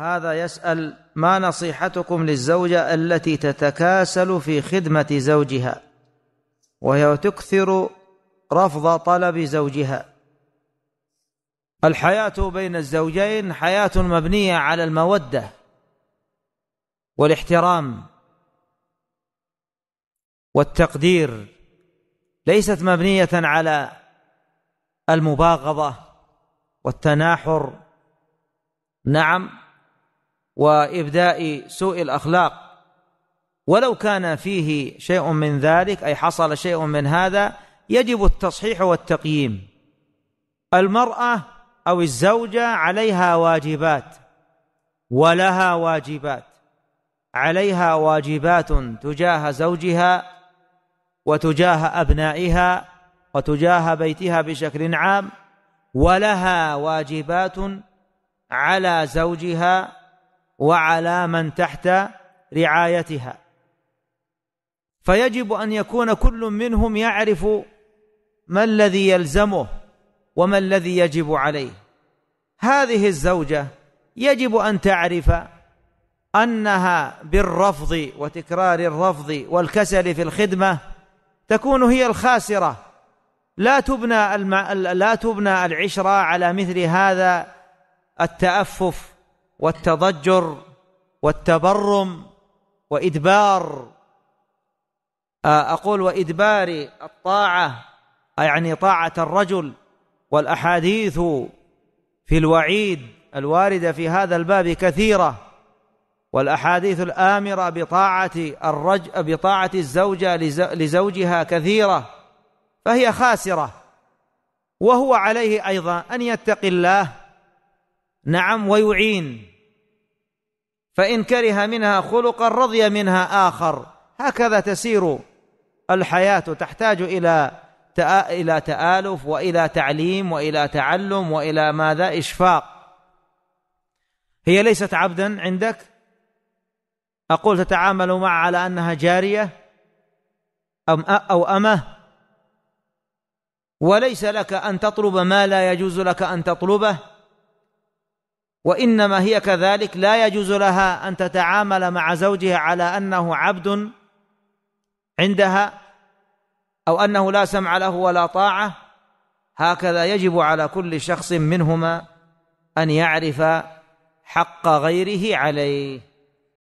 هذا يسأل: ما نصيحتكم للزوجة التي تتكاسل في خدمة زوجها وهي تكثر رفض طلب زوجها؟ الحياة بين الزوجين حياة مبنية على المودة والاحترام والتقدير، ليست مبنية على المباغضة والتناحر، نعم، وإبداء سوء الأخلاق. ولو كان فيه شيء من ذلك، أي حصل شيء من هذا، يجب التصحيح والتقييم. المرأة أو الزوجة عليها واجبات ولها واجبات، عليها واجبات تجاه زوجها وتجاه أبنائها وتجاه بيتها بشكل عام، ولها واجبات على زوجها وعلى من تحت رعايتها، فيجب أن يكون كل منهم يعرف ما الذي يلزمه وما الذي يجب عليه. هذه الزوجة يجب أن تعرف أنها بالرفض وتكرار الرفض والكسل في الخدمة تكون هي الخاسرة. لا تبنى العشرة على مثل هذا التأفف والتضجر والتبرم وإدبار الطاعة، يعني طاعة الرجل. والأحاديث في الوعيد الواردة في هذا الباب كثيرة، والأحاديث الآمرة بطاعة الزوجة لزوجها كثيرة، فهي خاسرة. وهو عليه أيضا أن يتقي الله، نعم، ويعين، فإن كره منها خلقا رضي منها آخر. هكذا تسير الحياة، تحتاج إلى تآلف وإلى تعليم وإلى تعلم وإلى ماذا؟ إشفاق. هي ليست عبدا عندك، أقول تتعامل معها على أنها جارية أو أمة، وليس لك أن تطلب ما لا يجوز لك أن تطلبه، وإنما هي كذلك لا يجوز لها أن تتعامل مع زوجها على أنه عبد عندها أو أنه لا سمع له ولا طاعة. هكذا يجب على كل شخص منهما أن يعرف حق غيره عليه.